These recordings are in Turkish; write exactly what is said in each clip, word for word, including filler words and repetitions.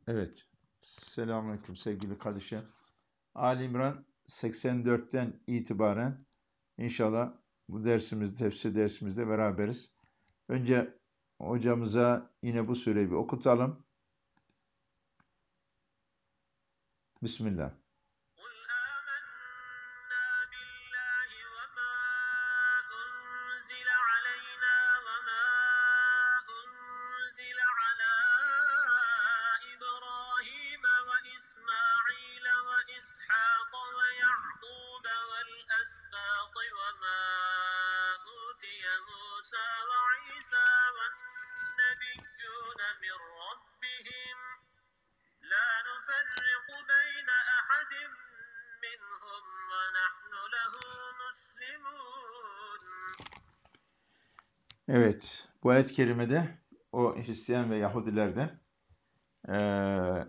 Evet. Selamünaleyküm sevgili kardeşim. Ali İmran seksen dörtten itibaren inşallah bu dersimizde, tefsir dersimizde beraberiz. Önce hocamıza yine bu sureyi bir okutalım. Bismillah. Evet, bu ayet-i kerimede o Hristiyan ve Yahudilerden eee,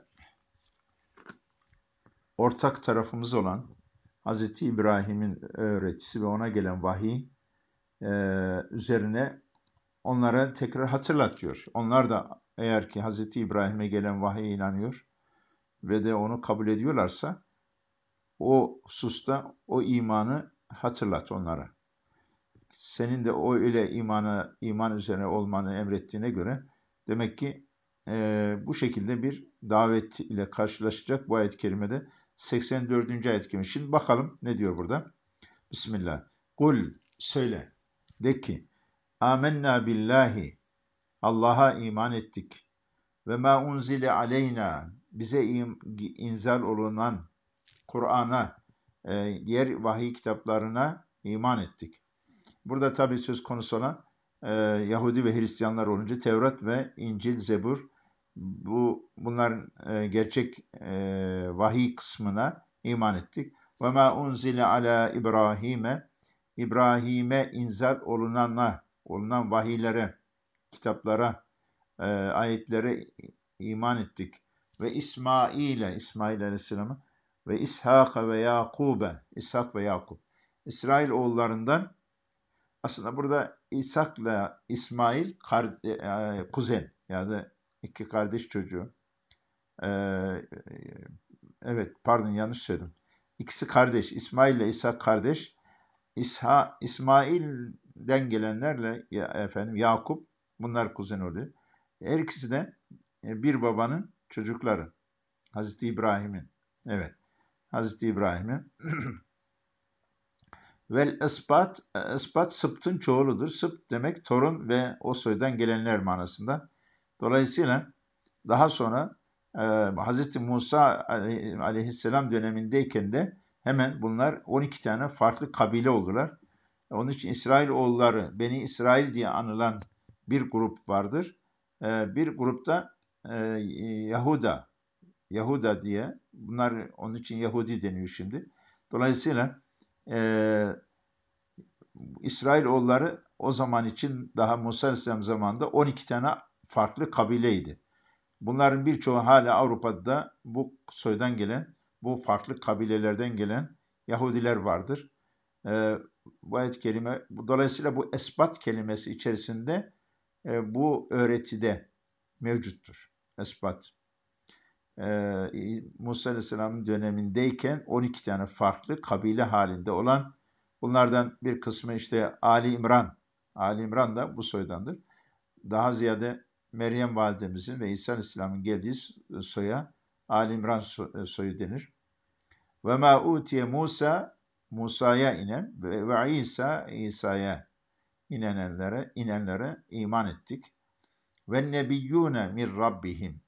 ortak tarafımız olan Hazreti İbrahim'in öğretisi ve ona gelen vahiy eee, üzerine onlara tekrar hatırlatıyor. Onlar da eğer ki Hazreti İbrahim'e gelen vahiye inanıyor ve de onu kabul ediyorlarsa o hususta o imanı hatırlat onlara. Senin de o öyle imana, iman üzerine olmanı emrettiğine göre demek ki e, bu şekilde bir davet ile karşılaşacak bu ayet-i kerimede seksen dördüncü ayet-i kerime. Şimdi bakalım ne diyor burada? Bismillah. Kul söyle. De ki Âmennâ billahi Allah'a iman ettik. Ve ma unzile aleyna bize inzal olunan Kur'an'a, e, diğer vahiy kitaplarına iman ettik. Burada tabii söz konusu olan e, Yahudi ve Hristiyanlar olunca Tevrat ve İncil, Zebur bu bunların e, gerçek e, vahiy kısmına iman ettik. Ve ma unzile ala İbrahim'e İbrahim'e inzal olunana, olunan vahiylere, kitaplara, e, ayetlere iman ettik. Ve İsmail'e, İsmail Aleyhisselam'a ve İshak'a ve Yakub'e, İshak ve Yakub. İsrail oğullarından aslında burada İshak'la İsmail kar, e, kuzen yani iki kardeş çocuğu. E, evet pardon yanlış söyledim. İkisi kardeş. İsmail ile İshak kardeş. İsha, İsmail'den gelenlerle ya, efendim Yakup bunlar kuzen oluyor. Her ikisi de e, bir babanın çocukları. Hazreti İbrahim'in. Evet. Hazreti İbrahim'in. Vel isbat, isbat sıptın çoğuludur. Sıpt demek torun ve o soydan gelenler manasında. Dolayısıyla daha sonra e, Hazreti Musa aleyhisselam dönemindeyken de hemen bunlar on iki tane farklı kabile oldular. Onun için İsrailoğulları, Beni İsrail diye anılan bir grup vardır. E, bir grupta e, Yahuda, Yahuda diye, bunlar onun için Yahudi deniyor şimdi. Dolayısıyla e, İsrailoğulları o zaman için daha Musa Aleyhisselam zamanında on iki tane farklı kabileydi. Bunların birçoğu hala Avrupa'da bu soydan gelen, bu farklı kabilelerden gelen Yahudiler vardır. Ee, bu ayet kelime, dolayısıyla bu esbat kelimesi içerisinde e, bu öğretide mevcuttur. Esbat. Ee, Musa Aleyhisselam'ın dönemindeyken on iki tane farklı kabile halinde olan, bunlardan bir kısmı işte Ali İmran. Ali İmran da bu soydandır. Daha ziyade Meryem validemizin ve İsa Aleyhisselam'ın geldiği soya Ali İmran soyu denir. Ve ma utiye Musa, Musa'ya inen ve, ve İsa, İsa'ya inenlere, inenlere iman ettik. Ve nebiyyune min rabbihim.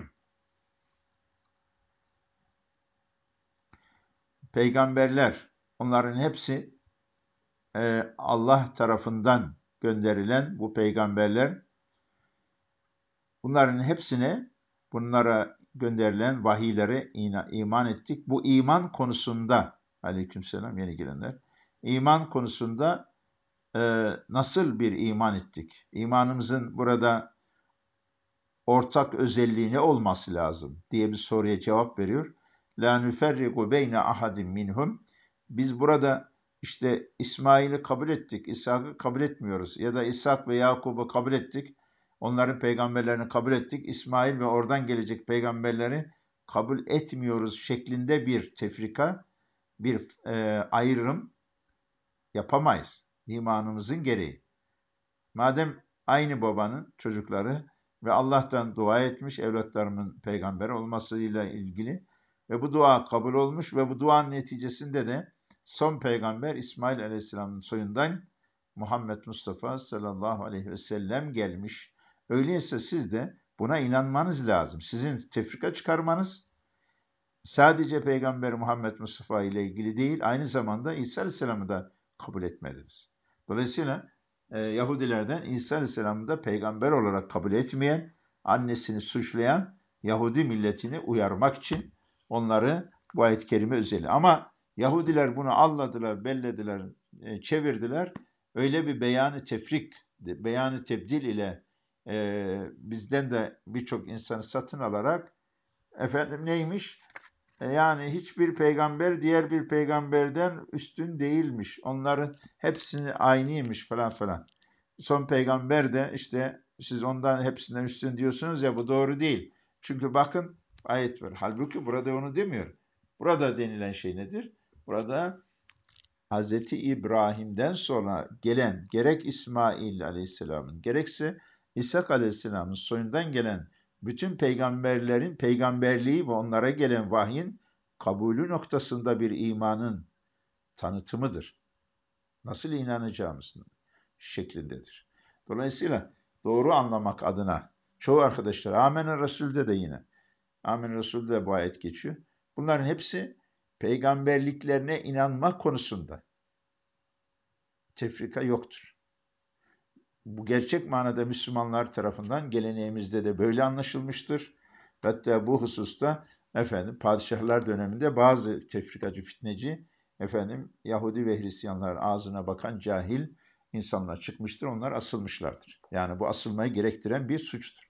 Peygamberler, onların hepsi e, Allah tarafından gönderilen bu peygamberler, bunların hepsine, bunlara gönderilen vahiylere iman ettik. Bu iman konusunda, aleykümselam yeni gelenler, iman konusunda e, nasıl bir iman ettik? İmanımızın burada ortak özelliği ne olması lazım diye bir soruya cevap veriyor. La nüferriku beyne ahadim minhum. Biz burada işte İsmail'i kabul ettik, İshak'ı kabul etmiyoruz ya da İshak ve Yakub'u kabul ettik. onların peygamberlerini kabul ettik. İsmail ve oradan gelecek peygamberleri kabul etmiyoruz şeklinde bir tefrika, bir e, ayrım yapamayız. İmanımızın gereği. Madem aynı babanın çocukları ve Allah'tan dua etmiş evlatlarımın peygamber olmasıyla ilgili ve bu dua kabul olmuş ve bu duanın neticesinde de son peygamber İsmail Aleyhisselam'ın soyundan Muhammed Mustafa sallallahu aleyhi ve sellem gelmiş. Öyleyse siz de buna inanmanız lazım. Sizin tefrika çıkarmanız sadece Peygamber Muhammed Mustafa ile ilgili değil, aynı zamanda İsa Aleyhisselam'ı da kabul etmediniz. Dolayısıyla e, Yahudilerden İsa Aleyhisselam'ı da peygamber olarak kabul etmeyen, annesini suçlayan Yahudi milletini uyarmak için onları bu ayet-i kerime özeli. Ama Yahudiler bunu alladılar, bellediler, e, çevirdiler. Öyle bir beyanı tefrik, beyanı tebdil ile e, bizden de birçok insanı satın alarak efendim neymiş? E, Yani hiçbir peygamber diğer bir peygamberden üstün değilmiş. Onların hepsini aynıymış falan falan. Son peygamber de işte siz ondan hepsinden üstün diyorsunuz ya bu doğru değil. Çünkü bakın ayet var. Halbuki burada onu demiyor. Burada denilen şey nedir? Burada Hazreti İbrahim'den sonra gelen gerek İsmail Aleyhisselam'ın gerekse İshak Aleyhisselam'ın soyundan gelen bütün peygamberlerin peygamberliği ve onlara gelen vahyin kabulü noktasında bir imanın tanıtımıdır. Nasıl inanacağımız şeklindedir. Dolayısıyla doğru anlamak adına çoğu arkadaşlar Amener Resul'de de yine Amener Resul'de de bu ayet geçiyor. Bunların hepsi peygamberliklerine inanma konusunda tefrika yoktur. Bu gerçek manada Müslümanlar tarafından geleneğimizde de böyle anlaşılmıştır. Hatta bu hususta efendim padişahlar döneminde bazı tefrikacı, fitneci efendim Yahudi ve Hristiyanlar ağzına bakan cahil insanlar çıkmıştır. Onlar asılmışlardır. Yani bu asılmayı gerektiren bir suçtur.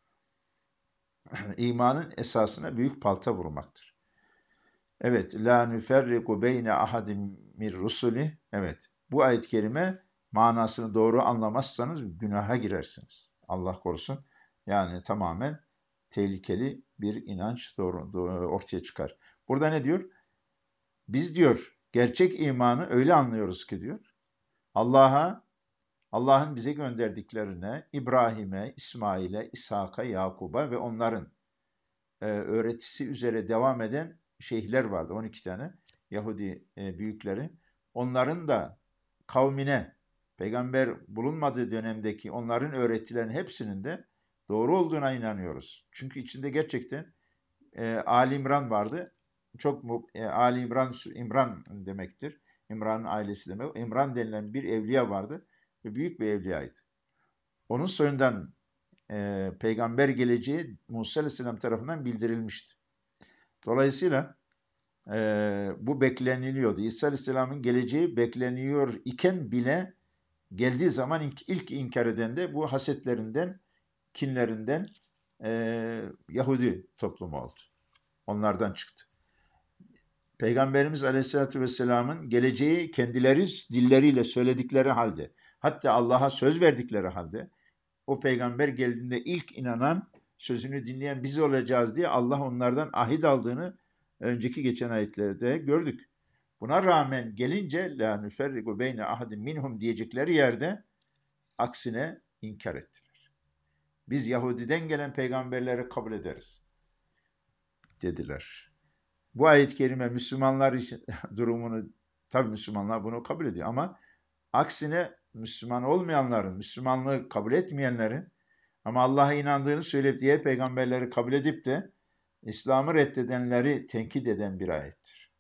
İmanın esasına büyük palta vurmaktır. Evet, la nüferriku beyne ahadim mir rusuli. Evet, bu ayet-i kerime manasını doğru anlamazsanız günaha girersiniz. Allah korusun. Yani tamamen tehlikeli bir inanç doğru, doğru ortaya çıkar. Burada ne diyor? Biz diyor gerçek imanı öyle anlıyoruz ki diyor. Allah'a, Allah'ın bize gönderdiklerine, İbrahim'e, İsmail'e, İshak'a, Yakub'a ve onların e, öğretisi üzere devam eden şeyhler vardı. on iki tane Yahudi e, büyükleri. Onların da kavmine peygamber bulunmadığı dönemdeki onların öğretilerinin hepsinin de doğru olduğuna inanıyoruz. Çünkü içinde gerçekten e, Ali İmran vardı. Çok mu, e, Ali İmran, İmran demektir. İmran'ın ailesi demek. İmran denilen bir evliya vardı ve büyük bir evliyaydı. Onun soyundan e, peygamber geleceği Musa Aleyhisselam tarafından bildirilmişti. Dolayısıyla e, bu bekleniliyordu. İsa Aleyhisselam'ın geleceği bekleniyor iken bile geldiği zaman ilk, ilk inkar eden de bu hasetlerinden, kinlerinden e, Yahudi toplumu oldu. Onlardan çıktı. Peygamberimiz Aleyhisselatü Vesselam'ın geleceği kendileri dilleriyle söyledikleri halde, hatta Allah'a söz verdikleri halde, o peygamber geldiğinde ilk inanan, sözünü dinleyen biz olacağız diye Allah onlardan ahit aldığını önceki geçen ayetlerde gördük. Buna rağmen gelince la nüferrigu beyne ahadin minhum diyecekleri yerde aksine inkar ettiler. Biz Yahudi'den gelen peygamberleri kabul ederiz dediler. Bu ayet-i kerime Müslümanlar için durumunu, tabii Müslümanlar bunu kabul ediyor ama aksine Müslüman olmayanların, Müslümanlığı kabul etmeyenlerin ama Allah'a inandığını söyleyip diğer peygamberleri kabul edip de İslam'ı reddedenleri tenkit eden bir ayettir.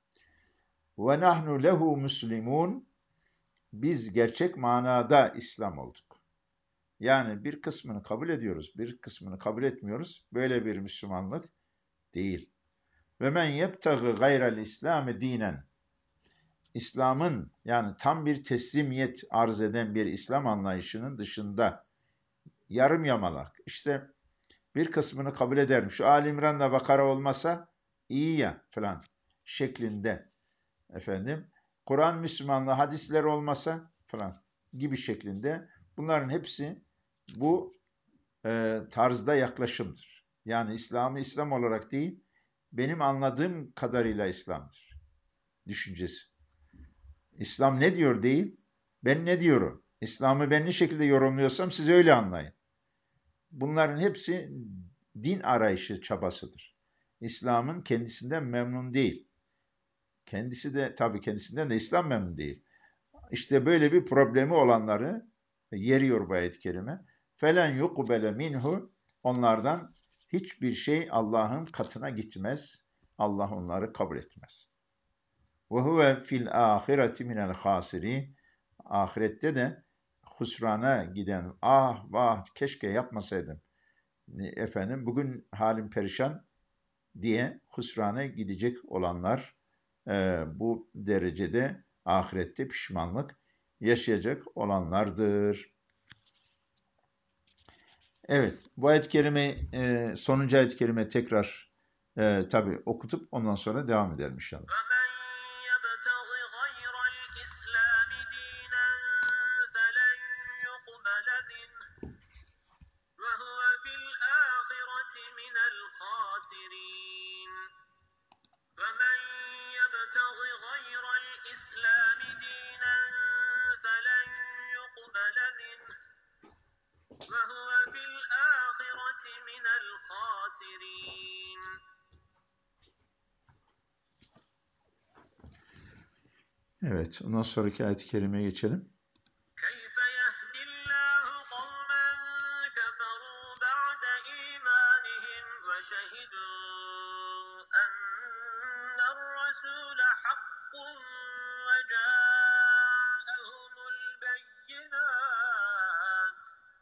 Ve nahnu lehu muslimun. Biz gerçek manada İslam olduk. Yani bir kısmını kabul ediyoruz, bir kısmını kabul etmiyoruz. Böyle bir Müslümanlık değil. Ve men yebtagi gayrel İslam'ı dinen. İslam'ın yani tam bir teslimiyet arz eden bir İslam anlayışının dışında yarım yamalak. İşte bir kısmını kabul ederim. Şu Ali İmran'la Bakara olmasa iyi ya falan şeklinde efendim. Kur'an Müslümanlığı hadisler olmasa falan gibi şeklinde. Bunların hepsi bu e, tarzda yaklaşımdır. Yani İslam'ı İslam olarak değil, benim anladığım kadarıyla İslam'dır düşüncesi. İslam ne diyor değil, ben ne diyorum. İslam'ı ben ne şekilde yorumluyorsam siz öyle anlayın. Bunların hepsi din arayışı çabasıdır. İslam'ın kendisinden memnun değil. Kendisi de tabii kendisinden de İslam memnun değil. İşte böyle bir problemi olanları yeriyor bu ayet-i kerime. Felen yukbele minhu, onlardan hiçbir şey Allah'ın katına gitmez. Allah onları kabul etmez. Ve huve fil ahireti minel hasirin. Ahirette de husrana giden, ah vah keşke yapmasaydım efendim bugün halim perişan diye husrana gidecek olanlar e, bu derecede ahirette pişmanlık yaşayacak olanlardır. Evet, bu ayet-i kerime, e, sonuncu ayet-i kerime tekrar e, tabi okutup ondan sonra devam edelim inşallah. ومن يبتغ غير الإسلام دينا فلن يقبل منه وهو في الآخرة من الخاسرين. Evet, ondan sonraki ayet-i kerimeye geçelim. كيف يهدي الله قوما كفروا بعد إيمانهم وشهدوا أن الرسول حق وجاءهم البينات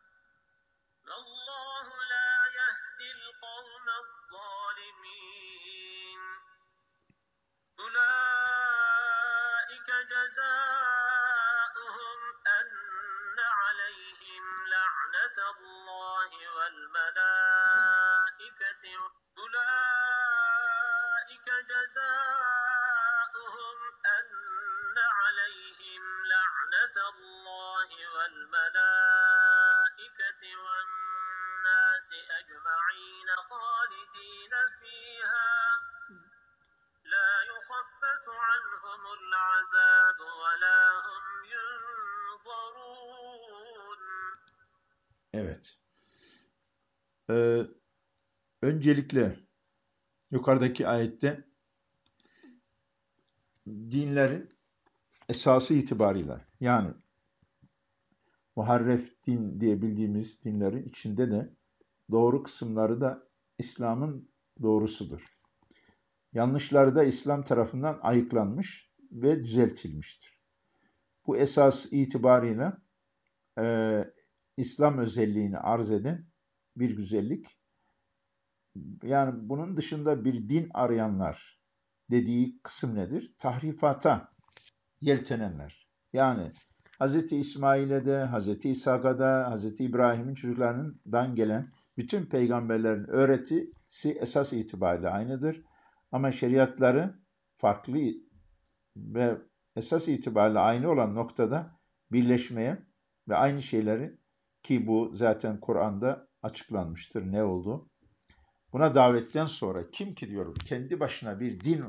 والله لا يهدي القوم الظالمين. أولئك جزاؤهم أن عليهم لعنة الله والملائكة أولئك جزاؤهم أن عليهم لعنة الله والملائكة والناس أجمعين خالدين فيها لا يخفف عنهم العذاب ولا هم ينظرون. Evet. Ee, öncelikle yukarıdaki ayette dinlerin esası itibarıyla, yani muharref din diye bildiğimiz dinlerin içinde de doğru kısımları da İslam'ın doğrusudur. Yanlışları da İslam tarafından ayıklanmış ve düzeltilmiştir. Bu esas itibarıyla e, İslam özelliğini arz eden bir güzellik. Yani bunun dışında bir din arayanlar dediği kısım nedir? Tahrifata yeltenenler. Yani Hz. İsmail'e de, Hz. İshak'a da, Hz. İbrahim'in çocuklarından gelen bütün peygamberlerin öğretisi esas itibariyle aynıdır. Ama şeriatları farklı ve esas itibariyle aynı olan noktada birleşmeye ve aynı şeyleri, ki bu zaten Kur'an'da açıklanmıştır ne oldu. Buna davetten sonra kim ki diyor kendi başına bir din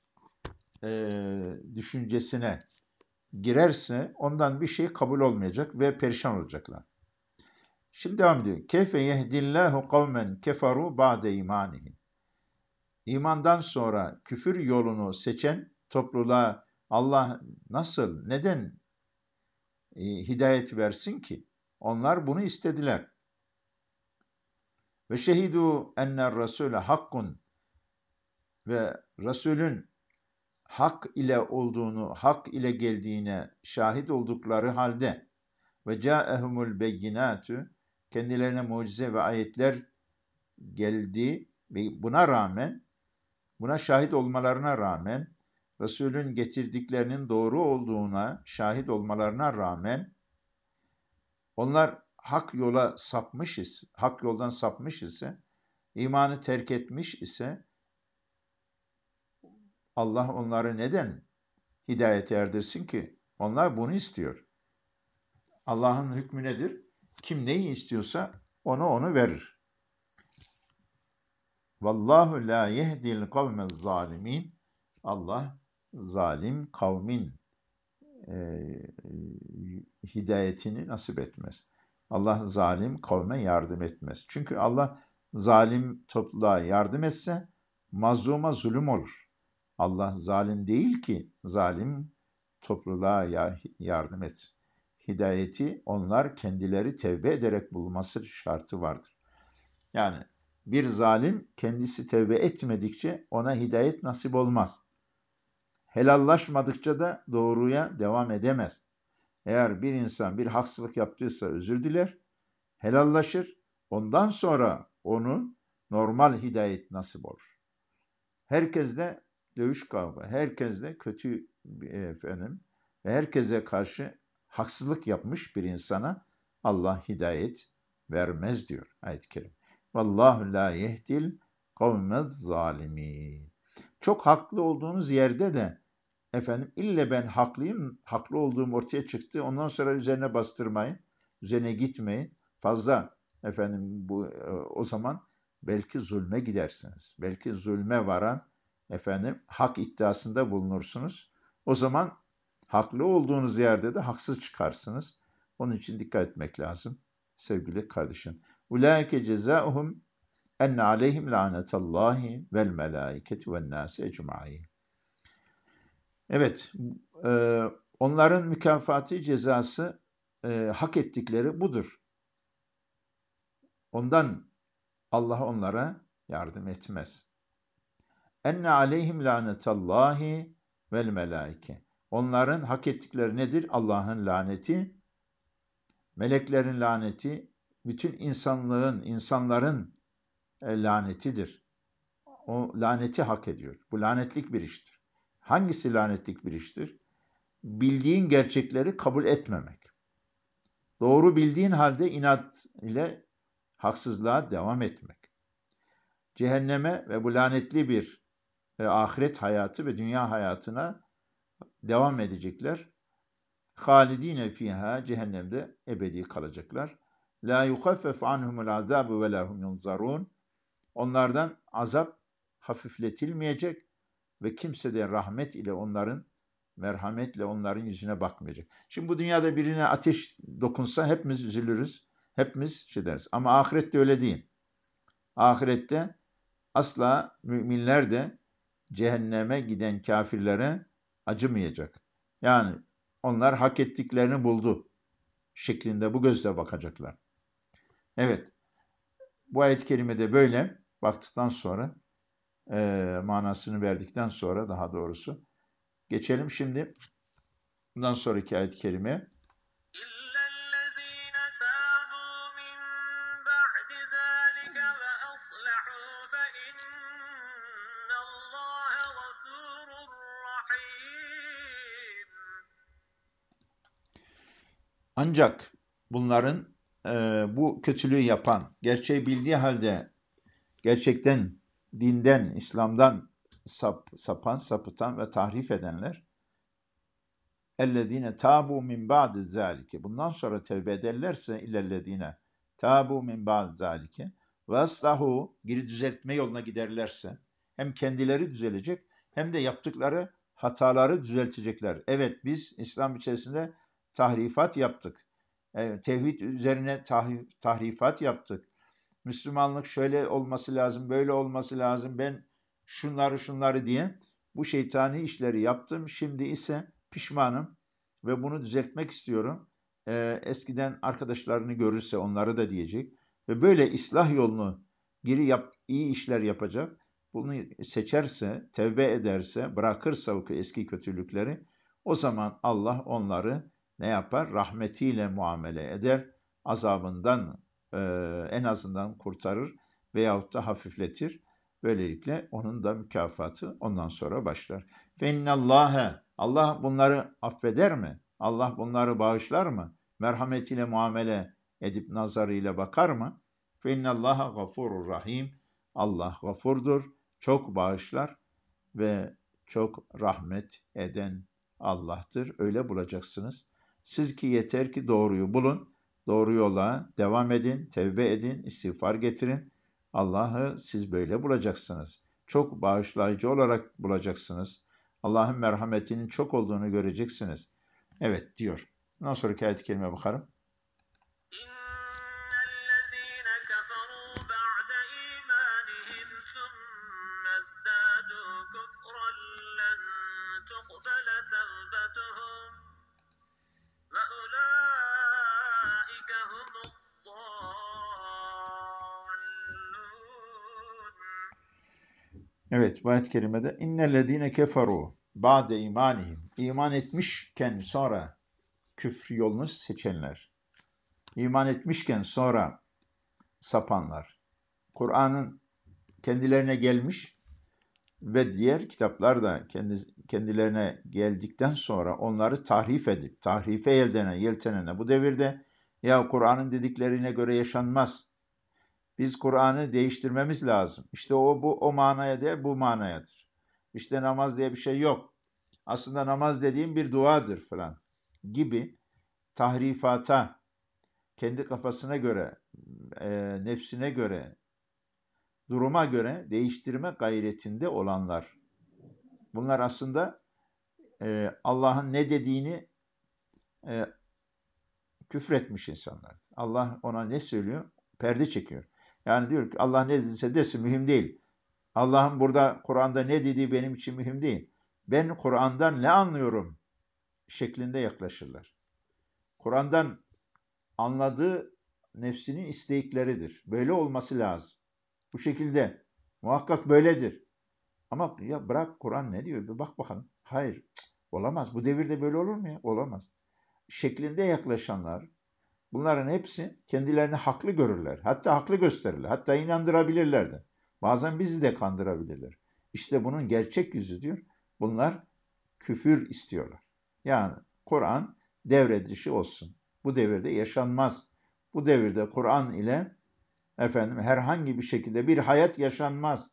e, düşüncesine girerse ondan bir şey kabul olmayacak ve perişan olacaklar. Şimdi devam ediyor. Keyfe yehdillahu kavmen keferu ba'de imanihim. İmandan sonra küfür yolunu seçen topluluğa Allah nasıl, neden e, hidayet versin ki? Onlar bunu istediler. Ve şehidu enner rasule hakkun, ve Resulün hak ile olduğunu, hak ile geldiğine şahit oldukları halde ve câehumul beyinâtu, kendilerine mucize ve ayetler geldi ve buna rağmen, buna şahit olmalarına rağmen, Resulün getirdiklerinin doğru olduğuna şahit olmalarına rağmen, onlar hak yola sapmış ise, hak yoldan sapmış ise, imanı terk etmiş ise, Allah onları neden hidayete erdirsin ki? Onlar bunu istiyor. Allah'ın hükmü nedir? Kim neyi istiyorsa ona onu verir. Vallahu la yehdil kavmez zalimin. Allah zalim kavmin e, hidayetini nasip etmez. Allah zalim kavme yardım etmez. Çünkü Allah zalim topluluğa yardım etse mazluma zulüm olur. Allah zalim değil ki zalim topluluğa yardım etsin. Hidayeti onlar kendileri tevbe ederek bulması şartı vardır. Yani bir zalim kendisi tevbe etmedikçe ona hidayet nasip olmaz. Helallaşmadıkça da doğruya devam edemez. Eğer bir insan bir haksızlık yaptıysa özür diler, helallaşır, ondan sonra onun normal hidayet nasip olur. Herkesle dövüş kavga, herkesle kötü efendim ve herkese karşı haksızlık yapmış bir insana Allah hidayet vermez diyor ayet-i kerime. Vallahu la yehdil kavmez zalimin. Çok haklı olduğunuz yerde de efendim ille ben haklıyım, haklı olduğum ortaya çıktı. Ondan sonra üzerine bastırmayın, üzerine gitmeyin. Fazla efendim bu o zaman belki zulme gidersiniz. Belki zulme varan efendim hak iddiasında bulunursunuz. O zaman haklı olduğunuz yerde de haksız çıkarsınız. Onun için dikkat etmek lazım sevgili kardeşim. Ulaike cezauhum enne aleyhim lanetallahi vel melaiketi ven nasi ecmaîn. Evet, e, onların mükafatı, cezası, e, hak ettikleri budur. Ondan Allah onlara yardım etmez. Enne aleyhim lanetallahi vel melaike. Onların hak ettikleri nedir? Allah'ın laneti, meleklerin laneti, bütün insanlığın, insanların e, lanetidir. O laneti hak ediyor. Bu lanetlik bir iştir. Hangisi lanetlik bir iştir? Bildiğin gerçekleri kabul etmemek. Doğru bildiğin halde inat ile haksızlığa devam etmek. Cehenneme ve bu lanetli bir e, ahiret hayatı ve dünya hayatına devam edecekler. Halidine fiha, cehennemde ebedi kalacaklar. La yuhaffef anhumul azabu ve lahum yunzarun. Onlardan azap hafifletilmeyecek ve kimse de rahmet ile onların, merhametle onların yüzüne bakmayacak. Şimdi bu dünyada birine ateş dokunsa hepimiz üzülürüz, hepimiz şey deriz. Ama ahirette öyle değil. Ahirette asla müminler de cehenneme giden kafirlere acımayacak. Yani onlar hak ettiklerini buldu şeklinde bu gözle bakacaklar. Evet, bu ayet-i kerimede böyle baktıktan sonra, e, manasını verdikten sonra daha doğrusu, geçelim şimdi bundan sonraki ayet-i kerime. Ancak bunların e, bu kötülüğü yapan, gerçeği bildiği halde gerçekten dinden, İslam'dan sap, sapan, sapıtan ve tahrif edenler اَلَّذ۪ينَ تَابُوا مِنْ بَعْدِ ذَٰلِكَ. Bundan sonra tevbe ederlerse اِلَّذ۪ينَ تَابُوا مِنْ بَعْدِ ذَٰلِكَ وَاصْلَحُوا, geri düzeltme yoluna giderlerse hem kendileri düzelecek hem de yaptıkları hataları düzeltecekler. Evet, biz İslam içerisinde tahrifat yaptık. Evet, tevhid üzerine tahrif, tahrifat yaptık. Müslümanlık şöyle olması lazım, böyle olması lazım, ben şunları şunları diye bu şeytani işleri yaptım. Şimdi ise pişmanım ve bunu düzeltmek istiyorum. Ee, eskiden arkadaşlarını görürse onları da diyecek. Ve böyle ıslah yolunu geri yap, iyi işler yapacak. Bunu seçerse, tevbe ederse, bırakırsa o eski kötülükleri, o zaman Allah onları ne yapar? Rahmetiyle muamele eder. Azabından e, en azından kurtarır veyahut da hafifletir. Böylelikle onun da mükafatı ondan sonra başlar. Fennallâhe, Allah bunları affeder mi? Allah bunları bağışlar mı? Merhametiyle muamele edip nazarıyla bakar mı? Fennallâhe gafurur rahim. Allah gafurdur, çok bağışlar ve çok rahmet eden Allah'tır. Öyle bulacaksınız. Siz ki yeter ki doğruyu bulun. Doğru yola devam edin, tevbe edin, istiğfar getirin. Allah'ı siz böyle bulacaksınız. Çok bağışlayıcı olarak bulacaksınız. Allah'ın merhametinin çok olduğunu göreceksiniz. Evet diyor. Ondan sonraki ayet-i kerime bakalım. İnnellezîne keferû ba'de îmânihim thumme izdâdû küfran len tuqbele tevbetuhum ve ulâike humuddâllûn. Evet, bu ayet-i kerimede innellezîne keferû ba'de imanihim, iman etmişken sonra küfür yolunu seçenler, iman etmişken sonra sapanlar, Kur'an'ın kendilerine gelmiş ve diğer kitaplar da kendi, kendilerine geldikten sonra onları tahrif edip, tahrife yeltene, yeltenene bu devirde ya Kur'an'ın dediklerine göre yaşanmaz. Biz Kur'an'ı değiştirmemiz lazım. İşte o bu o manaya değil, bu manayadır. İşte namaz diye bir şey yok. Aslında namaz dediğim bir duadır falan gibi tahrifata, kendi kafasına göre, e, nefsine göre, duruma göre değiştirme gayretinde olanlar. Bunlar aslında e, Allah'ın ne dediğini e, küfretmiş insanlar. Allah ona ne söylüyor? Perde çekiyor. Yani diyor ki Allah ne dediyse desin mühim değil. Allah'ın burada Kur'an'da ne dediği benim için mühim değil. Ben Kur'an'dan ne anlıyorum şeklinde yaklaşırlar. Kur'an'dan anladığı nefsinin istekleridir. Böyle olması lazım. Bu şekilde. Muhakkak böyledir. Ama ya bırak Kur'an ne diyor? Bir bak bakalım. Hayır. Cık, olamaz. Bu devirde böyle olur mu ya? Olamaz. Şeklinde yaklaşanlar, bunların hepsi kendilerini haklı görürler. Hatta haklı gösterirler. Hatta inandırabilirler de. Bazen bizi de kandırabilirler. İşte bunun gerçek yüzü diyor. Bunlar küfür istiyorlar. Yani Kur'an devre dışı olsun. Bu devirde yaşanmaz. Bu devirde Kur'an ile efendim herhangi bir şekilde bir hayat yaşanmaz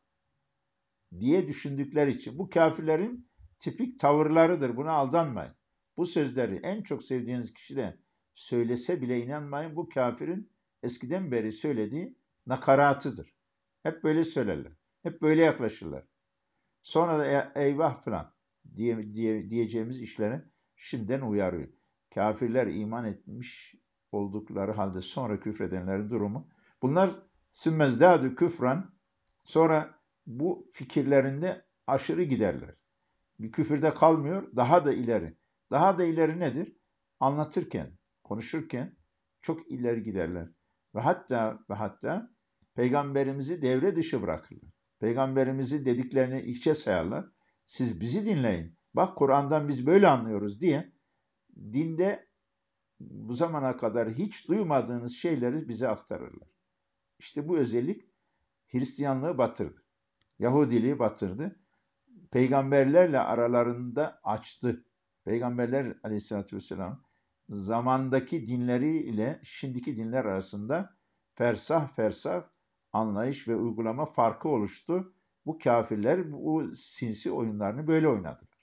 diye düşündükleri için bu kafirlerin tipik tavırlarıdır. Buna aldanmayın. Bu sözleri en çok sevdiğiniz kişi de söylese bile inanmayın. Bu kafirin eskiden beri söylediği nakaratıdır. Hep böyle söylerler. Hep böyle yaklaşırlar. Sonra da eyvah falan diye, diye, diyeceğimiz işlere şimdiden uyarıyor. Kafirler iman etmiş oldukları halde sonra küfredenlerin durumu. Bunlar sümmezdâdü küfran, sonra bu fikirlerinde aşırı giderler. Bir küfürde kalmıyor, daha da ileri. Daha da ileri nedir? Anlatırken, konuşurken çok ileri giderler. Ve hatta ve hatta peygamberimizi devre dışı bırakırlar. Peygamberimizi dediklerini hiçe sayarlar. Siz bizi dinleyin. Bak Kur'an'dan biz böyle anlıyoruz diye dinde bu zamana kadar hiç duymadığınız şeyleri bize aktarırlar. İşte bu özellik Hristiyanlığı batırdı. Yahudiliği batırdı. Peygamberlerle aralarında açtı. Peygamberler aleyhissalatü vesselam zamandaki dinleri ile şimdiki dinler arasında fersah fersah anlayış ve uygulama farkı oluştu. Bu kafirler bu sinsi oyunlarını böyle oynadılar.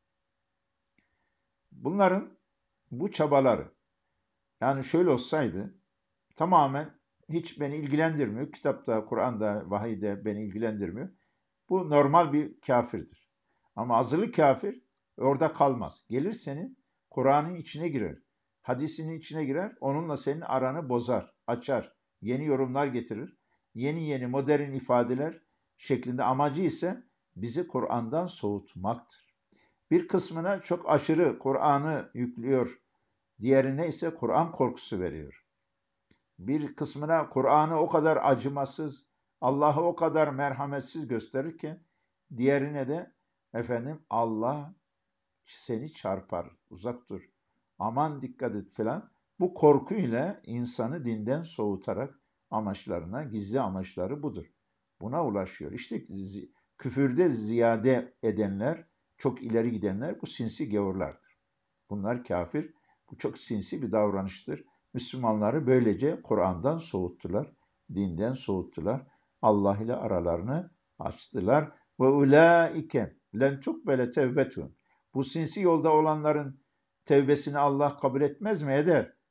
Bunların bu çabaları, yani şöyle olsaydı tamamen hiç beni ilgilendirmiyor. Kitapta, Kur'an'da, vahiyde beni ilgilendirmiyor. Bu normal bir kafirdir. Ama azılı kafir orada kalmaz. Gelir senin Kur'an'ın içine girer. Hadisinin içine girer. Onunla senin aranı bozar, açar. Yeni yorumlar getirir. Yeni yeni modern ifadeler şeklinde, amacı ise bizi Kur'an'dan soğutmaktır. Bir kısmına çok aşırı Kur'an'ı yüklüyor. Diğerine ise Kur'an korkusu veriyor. Bir kısmına Kur'an'ı o kadar acımasız, Allah'ı o kadar merhametsiz gösterirken diğerine de efendim Allah seni çarpar, uzak dur, aman dikkat et falan. Bu korkuyla insanı dinden soğutarak amaçlarına, gizli amaçları budur. Buna ulaşıyor. İşte zi- küfürde ziyade edenler, çok ileri gidenler bu sinsi gavurlardır. Bunlar kafir. Bu çok sinsi bir davranıştır. Müslümanları böylece Kur'an'dan soğuttular, dinden soğuttular. Allah ile aralarını açtılar. Ve ulaike len tukbele tevbetun. Bu sinsi yolda olanların tevbesini Allah kabul etmez mi? Eder.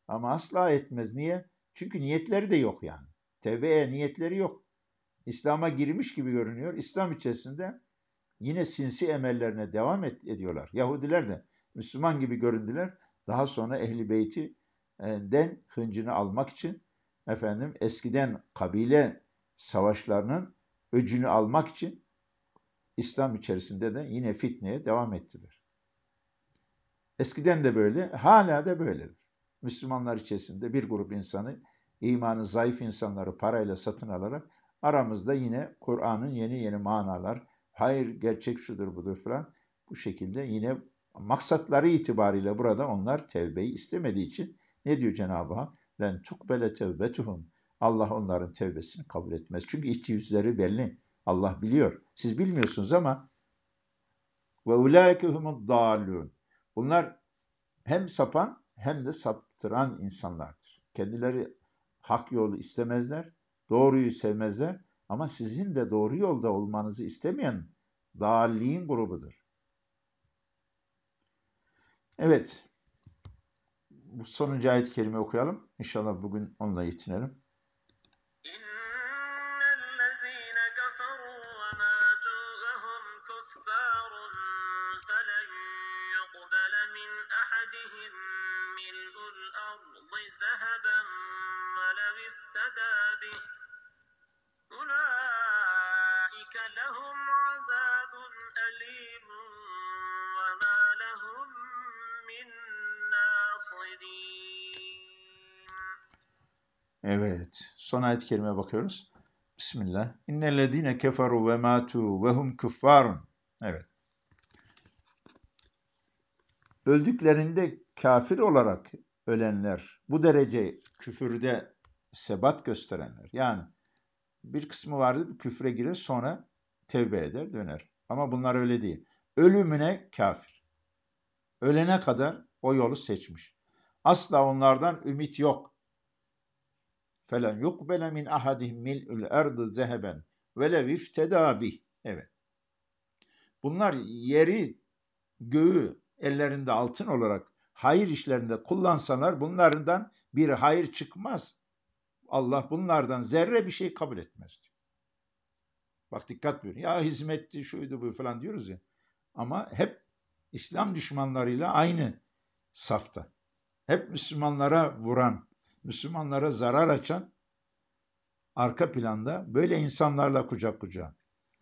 Ama asla etmez. Niye? Çünkü niyetleri de yok yani. Tevbeye niyetleri yok. İslam'a girmiş gibi görünüyor. İslam içerisinde yine sinsi emellerine devam et, ediyorlar. Yahudiler de Müslüman gibi göründüler. Daha sonra Ehl-i Beyt'den hıncını almak için efendim eskiden kabile savaşlarının öcünü almak için İslam içerisinde de yine fitneye devam ettiler. Eskiden de böyle, hala da böyledir. Müslümanlar içerisinde bir grup insanı, imanı zayıf insanları parayla satın alarak aramızda yine Kur'an'ın yeni yeni manalar, hayır gerçek şudur budur falan bu şekilde yine maksatları itibariyle burada onlar tevbeyi istemediği için ne diyor Cenab-ı Hak? Len tukbele tevbetuhum. Allah onların tevbesini kabul etmez. Çünkü iç yüzleri belli. Allah biliyor. Siz bilmiyorsunuz ama ve ulaike humud dallun. Bunlar hem sapan hem de saptıran insanlardır. Kendileri hak yolu istemezler, doğruyu sevmezler ama sizin de doğru yolda olmanızı istemeyen dâlliğin grubudur. Evet, bu sonuncu ayet-i kerime okuyalım. İnşallah bugün onunla yetinelim. İnnellezîne keferû ve mâtû ve hum kuffârun felen yuqbele min ahadihim mil'ul ardı zeheben ve lev iftedâ bih. Ulaike lehum azâbun elîmun ve mâ lehum min nâsirîn. Evet, son ayet-i kerimeye bakıyoruz. Bismillah. İnnellezîne keferû ve mâtû ve hum kuffârun. Evet. Öldüklerinde kafir olarak ölenler, bu derece küfürde sebat gösterenler. Yani bir kısmı vardır, küfre girer, sonra tevbe eder, döner. Ama bunlar öyle değil. Ölümüne kafir. Ölene kadar o yolu seçmiş. Asla onlardan ümit yok. فَلَنْ يُقْبَلَ مِنْ أَحَدِهِمْ مِلْءُ الْاَرْضِ ذَهَبًا وَلَوْ اِفْتَدَى بِهِ. Evet. Bunlar yeri, göğü ellerinde altın olarak hayır işlerinde kullansalar bunlardan bir hayır çıkmaz. Allah bunlardan zerre bir şey kabul etmez. Bak dikkat buyurun. Ya hizmetti, şuydu bu falan diyoruz ya. Ama hep İslam düşmanlarıyla aynı safta. Hep Müslümanlara vuran, Müslümanlara zarar açan arka planda böyle insanlarla kucak kucağa.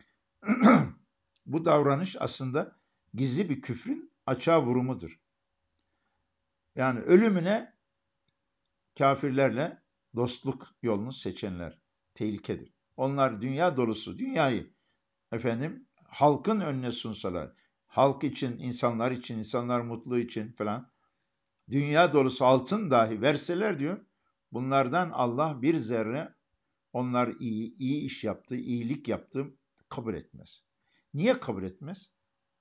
Bu davranış aslında gizli bir küfrün açığa vurumudur. Yani ölümüne kafirlerle dostluk yolunu seçenler tehlikedir. Onlar dünya dolusu dünyayı efendim halkın önüne sunsalar, halk için, insanlar için, insanlar mutlu için falan dünya dolusu altın dahi verseler diyor, bunlardan Allah bir zerre onlar iyi, iyi iş yaptı, iyilik yaptı kabul etmez. Niye kabul etmez?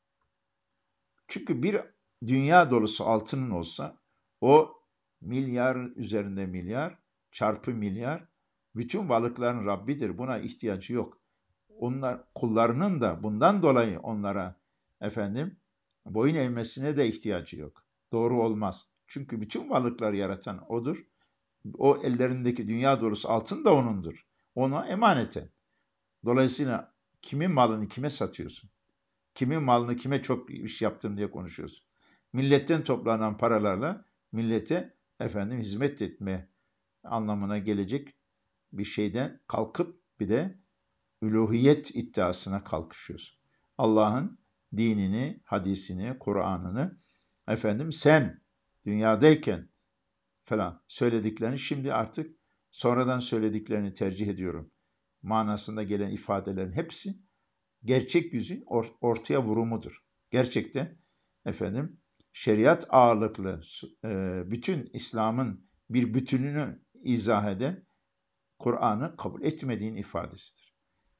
Çünkü bir dünya dolusu altının olsa o milyar üzerinde milyar çarpı milyar bütün varlıkların Rabbidir. Buna ihtiyacı yok. Onlar kullarının da bundan dolayı onlara efendim boyun eğmesine de ihtiyacı yok. Doğru olmaz. Çünkü bütün varlıkları yaratan odur. O ellerindeki dünya dolusu altın da onundur. Ona emanet et. Dolayısıyla kimin malını kime satıyorsun? Kimin malını kime çok iş yaptın diye konuşuyorsun. Milletten toplanan paralarla millete efendim hizmet etme anlamına gelecek bir şeyden kalkıp bir de üluhiyet iddiasına kalkışıyorsun. Allah'ın dinini, hadisini, Kur'an'ını efendim sen dünyadayken falan söylediklerini şimdi artık sonradan söylediklerini tercih ediyorum. Manasında gelen ifadelerin hepsi gerçek yüzün or- ortaya vurumudur. Gerçekten efendim şeriat ağırlıklı e, bütün İslam'ın bir bütününü izah eden Kur'an'ı kabul etmediğin ifadesidir.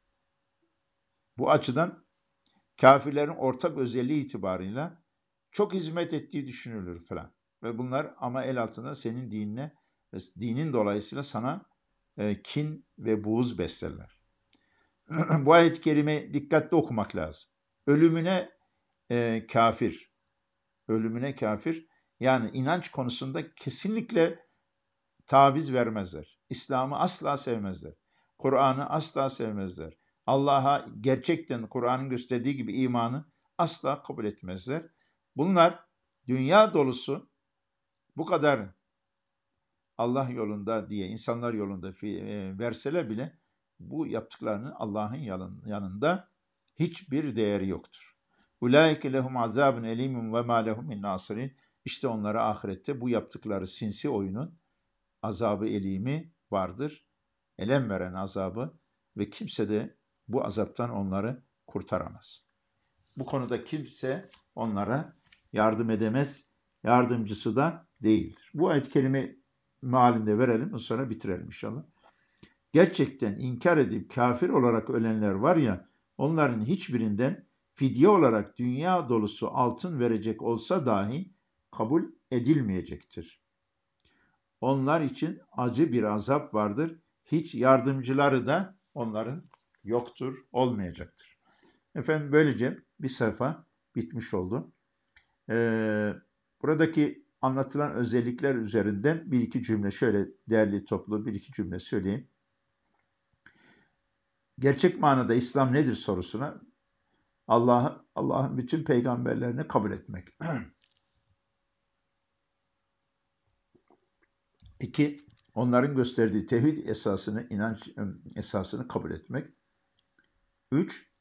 Bu açıdan kafirlerin ortak özelliği itibarıyla çok hizmet ettiği düşünülür falan. Ve bunlar ama el altında senin dinine ve dinin dolayısıyla sana e, kin ve buğuz beslerler. Bu ayet-i kerime dikkatli okumak lazım. Ölümüne e, kafir, ölümüne kafir yani inanç konusunda kesinlikle taviz vermezler. İslam'ı asla sevmezler. Kur'an'ı asla sevmezler. Allah'a gerçekten Kur'an'ın gösterdiği gibi imanı asla kabul etmezler. Bunlar dünya dolusu bu kadar Allah yolunda diye insanlar yolunda e, verseler bile bu yaptıklarının Allah'ın yanında hiçbir değeri yoktur. Ulaike lehum azabun elimun ve ma lehum min nasirin. İşte onlara ahirette bu yaptıkları sinsi oyunun azabı elimi vardır. Elem veren azabı ve kimse de bu azaptan onları kurtaramaz. Bu konuda kimse onlara yardım edemez, yardımcısı da değildir. Bu ayet-i kerime mealinde verelim, sonra bitirelim inşallah. Gerçekten inkar edip kafir olarak ölenler var ya, onların hiçbirinden fidye olarak dünya dolusu altın verecek olsa dahi kabul edilmeyecektir. Onlar için acı bir azap vardır. Hiç yardımcıları da onların yoktur, olmayacaktır. Efendim böylece bir sayfa bitmiş oldu. Ee, buradaki anlatılan özellikler üzerinden bir iki cümle şöyle değerli toplu bir iki cümle söyleyeyim. Gerçek manada İslam nedir sorusuna Allah'ı Allah'ın bütün peygamberlerini kabul etmek. İki, onların gösterdiği tevhid esasını, inanç esasını kabul etmek. Üç,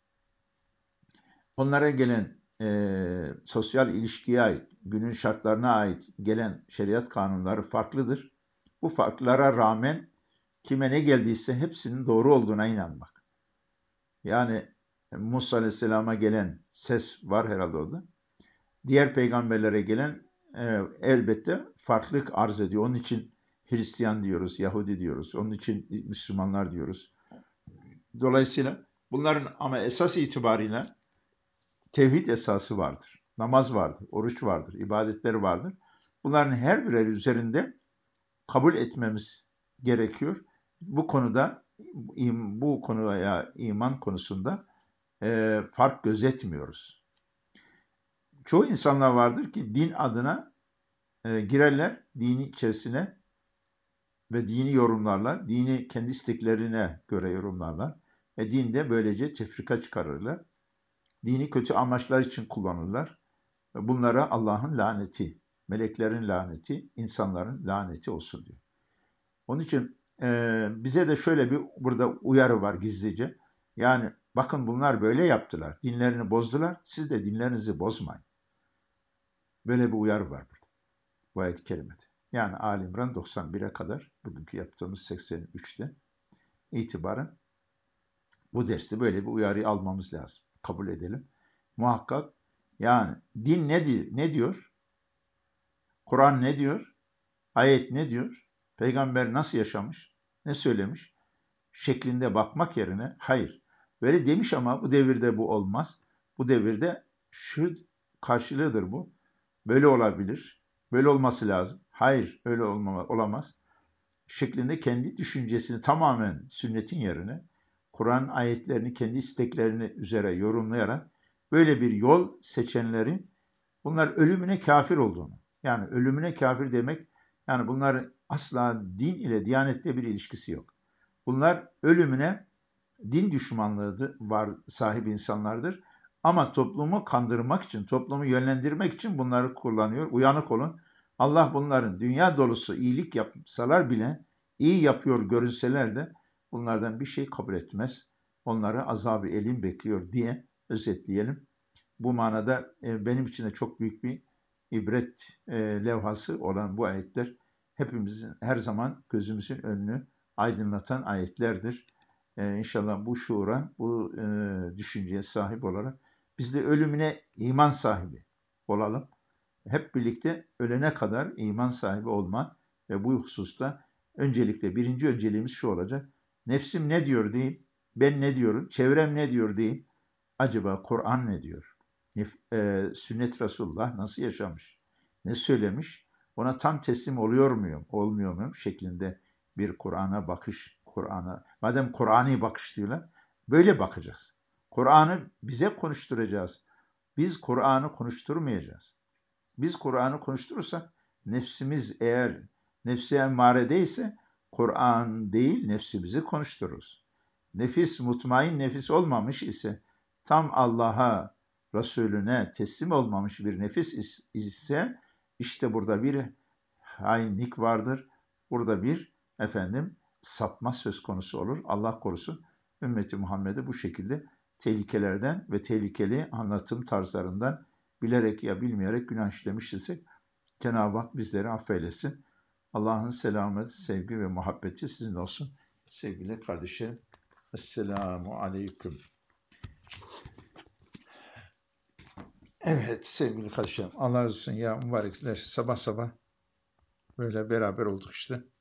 onlara gelen e, sosyal ilişkiye ait, günün şartlarına ait gelen şeriat kanunları farklıdır. Bu farklara rağmen kime ne geldiyse hepsinin doğru olduğuna inanmak. Yani Musa Aleyhisselam'a gelen ses var herhalde orada. Diğer peygamberlere gelen e, elbette farklılık arz ediyor. Onun için Hristiyan diyoruz, Yahudi diyoruz. Onun için Müslümanlar diyoruz. Dolayısıyla bunların ama esas itibariyle tevhid esası vardır. Namaz vardır, oruç vardır, ibadetleri vardır. Bunların her bireri üzerinde kabul etmemiz gerekiyor. Bu konuda, bu konuya iman konusunda e, fark gözetmiyoruz. Çoğu insanlar vardır ki din adına e, girerler, dini içerisine ve dini yorumlarlar, dini kendi isteklerine göre yorumlarlar ve dinde böylece tefrika çıkarırlar. Dini kötü amaçlar için kullanırlar. Bunlara Allah'ın laneti, meleklerin laneti, insanların laneti olsun diyor. Onun için e, bize de şöyle bir burada uyarı var gizlice. Yani bakın bunlar böyle yaptılar. Dinlerini bozdular. Siz de dinlerinizi bozmayın. Böyle bir uyarı var burada. Bu ayet-i kerimede. Yani Ali İmran doksan bire kadar bugünkü yaptığımız seksen üçte itibaren bu derste böyle bir uyarıyı almamız lazım. Kabul edelim. Muhakkak yani din ne diyor? Ne diyor? Kur'an ne diyor? Ayet ne diyor? Peygamber nasıl yaşamış? Ne söylemiş? Şeklinde bakmak yerine hayır. Böyle demiş ama bu devirde bu olmaz. Bu devirde şu karşılığıdır bu. Böyle olabilir. Böyle olması lazım. Hayır öyle olmama, olamaz. Şeklinde kendi düşüncesini tamamen sünnetin yerine Kur'an ayetlerini kendi isteklerini üzere yorumlayarak böyle bir yol seçenlerin bunlar ölümüne kafir olduğunu, yani ölümüne kafir demek, yani bunlar asla din ile diyanette bir ilişkisi yok. Bunlar ölümüne din düşmanlığı var sahip insanlardır. Ama toplumu kandırmak için, toplumu yönlendirmek için bunları kullanıyor. Uyanık olun. Allah bunların dünya dolusu iyilik yapsalar bile, iyi yapıyor görünseler de bunlardan bir şey kabul etmez. Onları azab-ı elim bekliyor diye özetleyelim. Bu manada e, benim için de çok büyük bir ibret e, levhası olan bu ayetler hepimizin her zaman gözümüzün önünü aydınlatan ayetlerdir. Ee, inşallah bu şuura, bu e, düşünceye sahip olarak biz de ölümüne iman sahibi olalım. Hep birlikte ölene kadar iman sahibi olma ve bu hususta öncelikle birinci önceliğimiz şu olacak. Nefsim ne diyor değil, ben ne diyorum, çevrem ne diyor değil, acaba Kur'an ne diyor? Nef, e, sünnet Resulullah nasıl yaşamış, ne söylemiş, ona tam teslim oluyor muyum, olmuyor muyum şeklinde bir Kur'an'a bakış, Kur'an'a, madem Kur'an'ı bakış diyorlar, böyle bakacağız. Kur'an'ı bize konuşturacağız. Biz Kur'an'ı konuşturmayacağız. Biz Kur'an'ı konuşturursak nefsimiz eğer Nefsi emmarede ise Kur'an değil nefsimizi konuştururuz. Nefis mutmain nefis olmamış ise tam Allah'a, Resulüne teslim olmamış bir nefis ise işte burada bir hainlik vardır. Burada bir efendim sapma söz konusu olur. Allah korusun ümmeti Muhammed'i bu şekilde tehlikelerden ve tehlikeli anlatım tarzlarından bilerek ya bilmeyerek günah işlemişsek Cenab-ı Hak bizleri affeylesin. Allah'ın selameti, sevgi ve muhabbeti sizin olsun. Sevgili kardeşlerim, Esselamu Aleyküm. Evet sevgili kardeşlerim, Allah razı olsun ya mübarek sabah sabah böyle beraber olduk işte.